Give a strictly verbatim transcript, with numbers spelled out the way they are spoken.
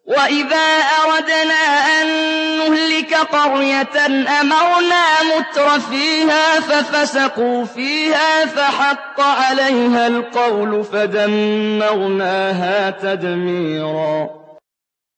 وَإِذَا أَرَدْنَا أَن نُّهْلِكَ قَرْيَةً أَمَرْنَا مُتْرَفِيهَا فَفَسَقُوا فِيهَا فَحَقَّ عَلَيْهَا الْقَوْلُ فَدَمَّرْنَاهَا تَدْمِيرًا